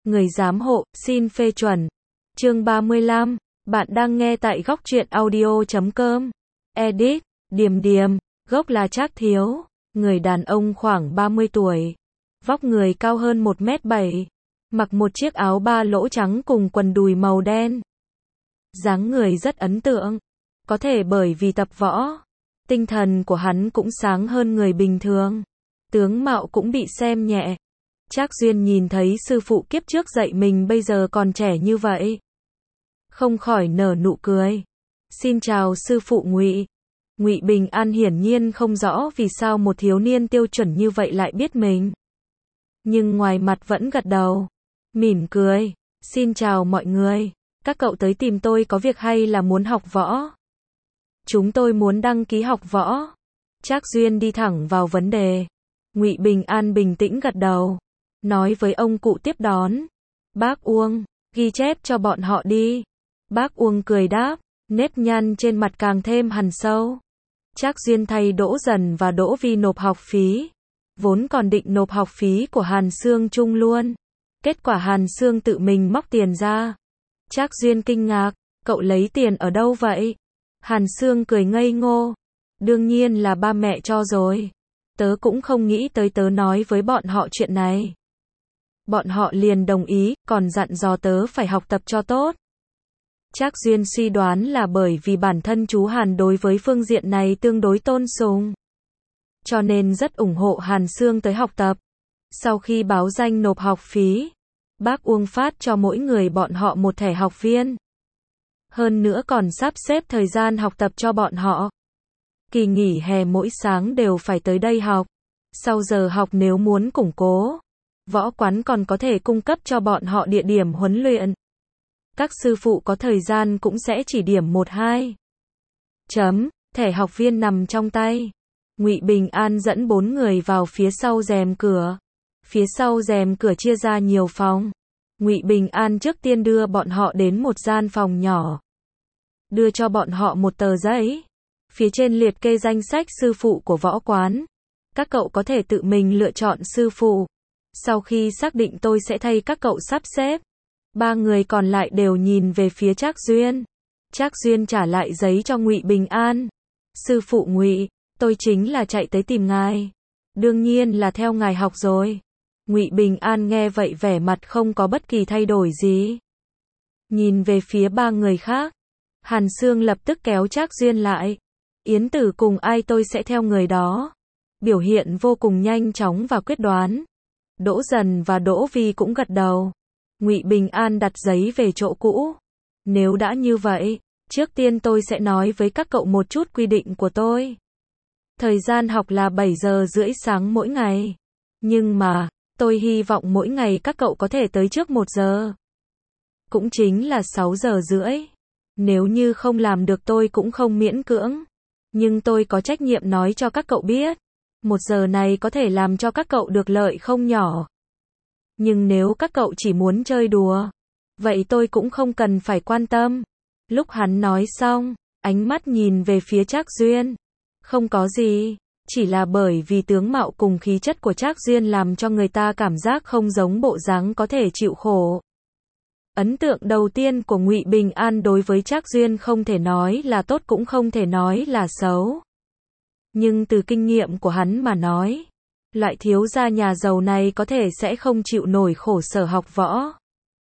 Người giám hộ, xin phê chuẩn. Chương 35, bạn đang nghe tại góc truyện audio.com. Edit, Điềm Điềm, gốc là Trác Thiếu, người đàn ông khoảng 30 tuổi. Vóc người cao hơn 1m7, mặc một chiếc áo ba lỗ trắng cùng quần đùi màu đen. Dáng người rất ấn tượng, có thể bởi vì tập võ. Tinh thần của hắn cũng sáng hơn người bình thường. Tướng mạo cũng bị xem nhẹ. Trác Duyên nhìn thấy sư phụ kiếp trước dạy mình bây giờ còn trẻ như vậy, không khỏi nở nụ cười. Xin chào sư phụ Ngụy. Ngụy Bình An hiển nhiên không rõ vì sao một thiếu niên tiêu chuẩn như vậy lại biết mình. Nhưng ngoài mặt vẫn gật đầu, mỉm cười. Xin chào mọi người. Các cậu tới tìm tôi có việc hay là muốn học võ? Chúng tôi muốn đăng ký học võ. Trác Duyên đi thẳng vào vấn đề. Ngụy Bình An bình tĩnh gật đầu, nói với ông cụ tiếp đón. Bác Uông, ghi chép cho bọn họ đi. Bác Uông cười đáp, nếp nhăn trên mặt càng thêm hằn sâu. Trác Duyên thay Đỗ Dần và Đỗ Vi nộp học phí. Vốn còn định nộp học phí của Hàn Sương chung luôn. Kết quả Hàn Sương tự mình móc tiền ra. Trác Duyên kinh ngạc, cậu lấy tiền ở đâu vậy? Hàn Sương cười ngây ngô. Đương nhiên là ba mẹ cho rồi. Tớ cũng không nghĩ tới tớ nói với bọn họ chuyện này. Bọn họ liền đồng ý, còn dặn dò tớ phải học tập cho tốt. Trác Duyên suy đoán là bởi vì bản thân chú Hàn đối với phương diện này tương đối tôn sùng, cho nên rất ủng hộ Hàn Sương tới học tập. Sau khi báo danh nộp học phí, bác Uông phát cho mỗi người bọn họ một thẻ học viên. Hơn nữa còn sắp xếp thời gian học tập cho bọn họ. Kỳ nghỉ hè mỗi sáng đều phải tới đây học. Sau giờ học nếu muốn củng cố, võ quán còn có thể cung cấp cho bọn họ địa điểm huấn luyện. Các sư phụ có thời gian cũng sẽ chỉ điểm 1-2. Thẻ học viên nằm trong tay. Ngụy Bình An dẫn 4 người vào phía sau rèm cửa. Phía sau rèm cửa chia ra nhiều phòng. Ngụy Bình An trước tiên đưa bọn họ đến một gian phòng nhỏ. Đưa cho bọn họ một tờ giấy. Phía trên liệt kê danh sách sư phụ của võ quán. Các cậu có thể tự mình lựa chọn sư phụ. Sau khi xác định tôi sẽ thay các cậu sắp xếp. 3 người còn lại đều nhìn về phía Trác Duyên. Trác Duyên trả lại giấy cho Ngụy Bình An. Sư phụ Ngụy, tôi chính là chạy tới tìm ngài. Đương nhiên là theo ngài học rồi. Ngụy Bình An nghe vậy vẻ mặt không có bất kỳ thay đổi gì. Nhìn về phía 3 người khác. Hàn Sương lập tức kéo Trác Duyên lại. Yến Tử cùng ai tôi sẽ theo người đó. Biểu hiện vô cùng nhanh chóng và quyết đoán. Đỗ Dần và Đỗ Vi cũng gật đầu. Ngụy Bình An đặt giấy về chỗ cũ. Nếu đã như vậy, trước tiên tôi sẽ nói với các cậu một chút quy định của tôi. Thời gian học là 7:30 sáng mỗi ngày. Nhưng mà, tôi hy vọng mỗi ngày các cậu có thể tới trước 1 giờ. Cũng chính là 6:30. Nếu như không làm được tôi cũng không miễn cưỡng. Nhưng tôi có trách nhiệm nói cho các cậu biết. 1 giờ này có thể làm cho các cậu được lợi không nhỏ. Nhưng nếu các cậu chỉ muốn chơi đùa, vậy tôi cũng không cần phải quan tâm. Lúc hắn nói xong, ánh mắt nhìn về phía Trác Duyên. Không có gì, chỉ là bởi vì tướng mạo cùng khí chất của Trác Duyên làm cho người ta cảm giác không giống bộ dáng có thể chịu khổ. Ấn tượng đầu tiên của Ngụy Bình An đối với Trác Duyên không thể nói là tốt cũng không thể nói là xấu. Nhưng từ kinh nghiệm của hắn mà nói, loại thiếu gia nhà giàu này có thể sẽ không chịu nổi khổ sở học võ.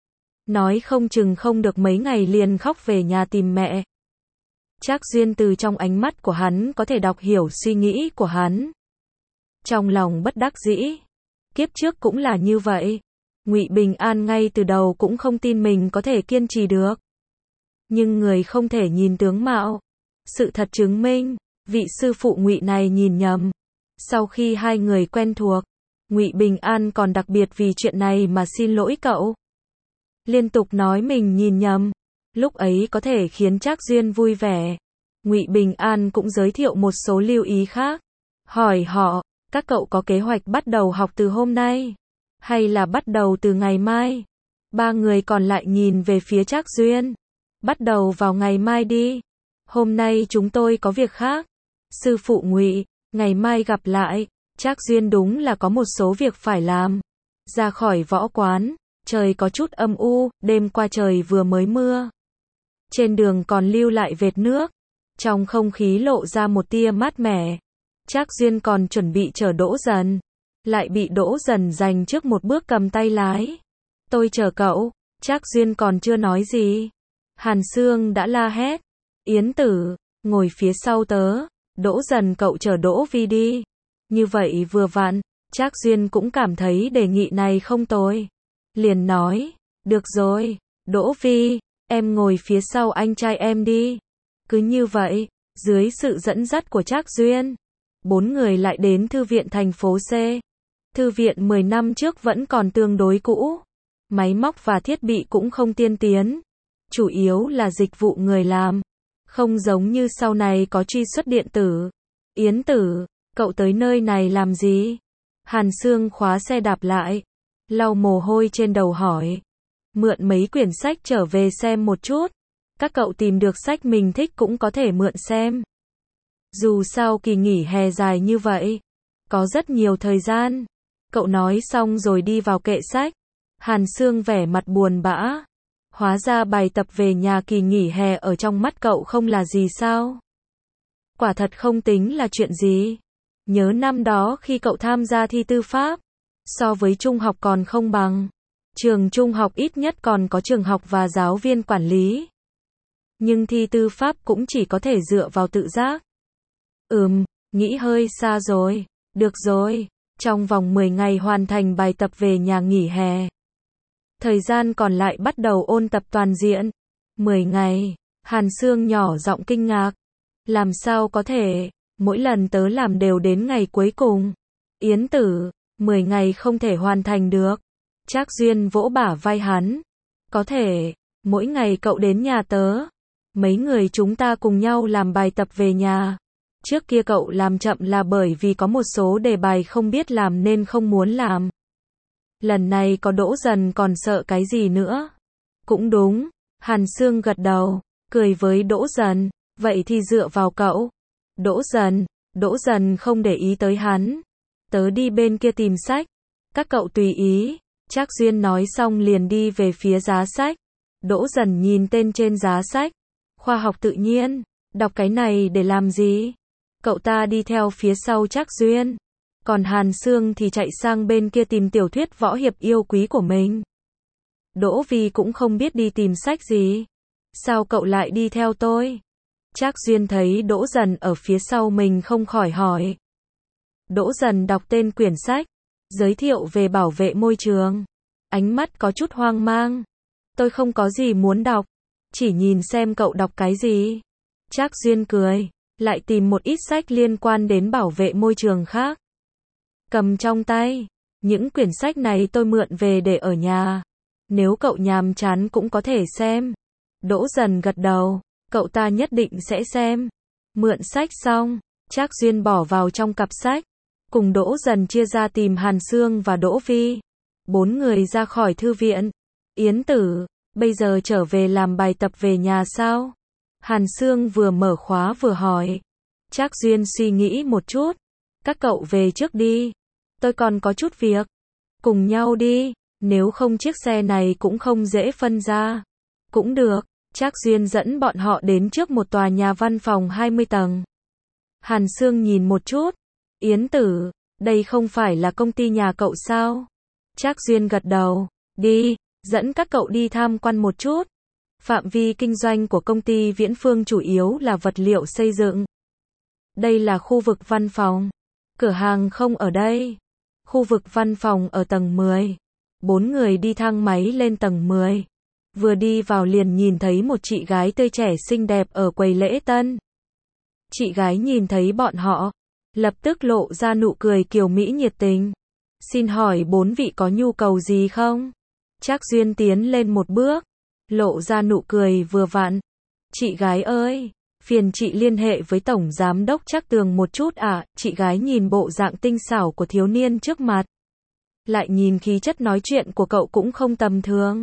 Nói không chừng không được mấy ngày liền khóc về nhà tìm mẹ. Trác Duyên từ trong ánh mắt của hắn có thể đọc hiểu suy nghĩ của hắn. Trong lòng bất đắc dĩ. Kiếp trước cũng là như vậy. Ngụy Bình An ngay từ đầu cũng không tin mình có thể kiên trì được. Nhưng người không thể nhìn tướng mạo. Sự thật chứng minh, vị sư phụ Ngụy này nhìn nhầm. Sau khi hai người quen thuộc, Ngụy Bình An còn đặc biệt vì chuyện này mà xin lỗi cậu. Liên tục nói mình nhìn nhầm. Lúc ấy có thể khiến Trác Duyên vui vẻ. Ngụy Bình An cũng giới thiệu một số lưu ý khác. Hỏi họ, các cậu có kế hoạch bắt đầu học từ hôm nay? Hay là bắt đầu từ ngày mai? 3 người còn lại nhìn về phía Trác Duyên. Bắt đầu vào ngày mai đi. Hôm nay chúng tôi có việc khác. Sư phụ Ngụy, ngày mai gặp lại. Trác Duyên đúng là có một số việc phải làm. Ra khỏi võ quán, Trời có chút âm u, đêm qua trời vừa mới mưa. Trên đường còn lưu lại vệt nước. Trong không khí lộ ra một tia mát mẻ. Trác Duyên còn chuẩn bị chở Đỗ Dần. Lại bị Đỗ Dần giành trước một bước cầm tay lái. Tôi chở cậu. Trác Duyên còn chưa nói gì. Hàn Sương đã la hét. Yến Tử, ngồi phía sau tớ. Đỗ Dần cậu chở Đỗ Vi đi. Như vậy vừa vặn. Trác Duyên cũng cảm thấy đề nghị này không tồi. Liền nói. Được rồi. Đỗ Vi, em ngồi phía sau anh trai em đi. Cứ như vậy, dưới sự dẫn dắt của Trác Duyên, 4 người lại đến thư viện thành phố C. Thư viện 10 năm trước vẫn còn tương đối cũ. Máy móc và thiết bị cũng không tiên tiến. Chủ yếu là dịch vụ người làm. Không giống như sau này có truy xuất điện tử. Yến Tử, cậu tới nơi này làm gì? Hàn Sương khóa xe đạp lại. Lau mồ hôi trên đầu hỏi. Mượn mấy quyển sách trở về xem một chút. Các cậu tìm được sách mình thích cũng có thể mượn xem. Dù sao kỳ nghỉ hè dài như vậy, có rất nhiều thời gian. Cậu nói xong rồi đi vào kệ sách. Hàn Sương vẻ mặt buồn bã. Hóa ra bài tập về nhà kỳ nghỉ hè ở trong mắt cậu không là gì sao? Quả thật không tính là chuyện gì. Nhớ năm đó khi cậu tham gia thi tư pháp, so với trung học còn không bằng. Trường trung học ít nhất còn có trường học và giáo viên quản lý. Nhưng thi tư pháp cũng chỉ có thể dựa vào tự giác. Nghĩ hơi xa rồi. Được rồi, trong vòng 10 ngày hoàn thành bài tập về nhà nghỉ hè. Thời gian còn lại bắt đầu ôn tập toàn diện. 10 ngày, Hàn Sương nhỏ giọng kinh ngạc. Làm sao có thể, mỗi lần tớ làm đều đến ngày cuối cùng. Yến Tử, 10 ngày không thể hoàn thành được. Trác Duyên vỗ bả vai hắn. Có thể, mỗi ngày cậu đến nhà tớ. Mấy người chúng ta cùng nhau làm bài tập về nhà. Trước kia cậu làm chậm là bởi vì có một số đề bài không biết làm nên không muốn làm. Lần này có Đỗ Dần còn sợ cái gì nữa? Cũng đúng. Hàn Sương gật đầu, cười với Đỗ Dần. Vậy thì dựa vào cậu. Đỗ Dần không để ý tới hắn. Tớ đi bên kia tìm sách. Các cậu tùy ý. Trác Duyên nói xong liền đi về phía giá sách. Đỗ Dần nhìn tên trên giá sách. Khoa học tự nhiên. Đọc cái này để làm gì? Cậu ta đi theo phía sau Trác Duyên. Còn Hàn Sương thì chạy sang bên kia tìm tiểu thuyết võ hiệp yêu quý của mình. Đỗ Vi cũng không biết đi tìm sách gì. Sao cậu lại đi theo tôi? Trác Duyên thấy Đỗ Dần ở phía sau mình không khỏi hỏi. Đỗ Dần đọc tên quyển sách, giới thiệu về bảo vệ môi trường. Ánh mắt có chút hoang mang. Tôi không có gì muốn đọc, chỉ nhìn xem cậu đọc cái gì. Trác Duyên cười, lại tìm một ít sách liên quan đến bảo vệ môi trường khác. Cầm trong tay, những quyển sách này tôi mượn về để ở nhà. Nếu cậu nhàm chán cũng có thể xem. Đỗ Dần gật đầu, cậu ta nhất định sẽ xem. Mượn sách xong, Trác Duyên bỏ vào trong cặp sách. Cùng Đỗ Dần chia ra tìm Hàn Sương và Đỗ Vi. 4 người ra khỏi thư viện. Yến Tử, bây giờ trở về làm bài tập về nhà sao? Hàn Sương vừa mở khóa vừa hỏi. Trác Duyên suy nghĩ một chút. Các cậu về trước đi. Tôi còn có chút việc. Cùng nhau đi, nếu không chiếc xe này cũng không dễ phân ra. Cũng được. Trác Duyên dẫn bọn họ đến trước một tòa nhà văn phòng 20 tầng. Hàn Sương nhìn một chút. Yến Tử, đây không phải là công ty nhà cậu sao? Trác Duyên gật đầu. Đi, dẫn các cậu đi tham quan một chút. Phạm vi kinh doanh của công ty Viễn Phương chủ yếu là vật liệu xây dựng. Đây là khu vực văn phòng. Cửa hàng không ở đây. Khu vực văn phòng ở tầng 10. 4 người đi thang máy lên tầng 10. Vừa đi vào liền nhìn thấy một chị gái tươi trẻ xinh đẹp ở quầy lễ tân. Chị gái nhìn thấy bọn họ, lập tức lộ ra nụ cười kiều mỹ nhiệt tình. Xin hỏi 4 vị có nhu cầu gì không? Trác Duyên tiến lên một bước, lộ ra nụ cười vừa vặn. Chị gái ơi, phiền chị liên hệ với Tổng Giám đốc Trác Tường một chút ạ. Chị gái nhìn bộ dạng tinh xảo của thiếu niên trước mặt. Lại nhìn khí chất nói chuyện của cậu cũng không tầm thường.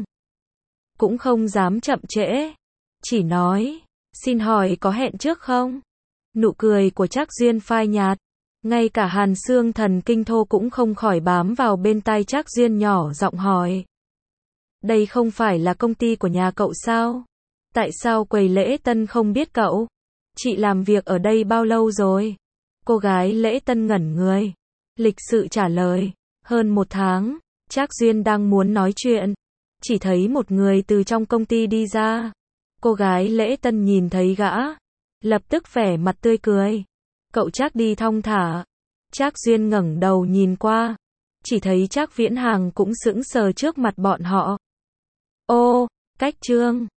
Cũng không dám chậm trễ. Chỉ nói, xin hỏi có hẹn trước không? Nụ cười của Trác Duyên phai nhạt. Ngay cả Hàn Sương thần kinh thô cũng không khỏi bám vào bên tai Trác Duyên nhỏ giọng hỏi. Đây không phải là công ty của nhà cậu sao? Tại sao quầy lễ tân không biết cậu? Chị làm việc ở đây bao lâu rồi? Cô gái lễ tân ngẩn người. Lịch sự trả lời. Hơn 1 tháng. Trác Duyên đang muốn nói chuyện. Chỉ thấy một người từ trong công ty đi ra. Cô gái lễ tân nhìn thấy gã. Lập tức vẻ mặt tươi cười. Cậu Trác đi thong thả. Trác Duyên ngẩng đầu nhìn qua. Chỉ thấy Trác Viễn Hàng cũng sững sờ trước mặt bọn họ. Ô, Cách Trương.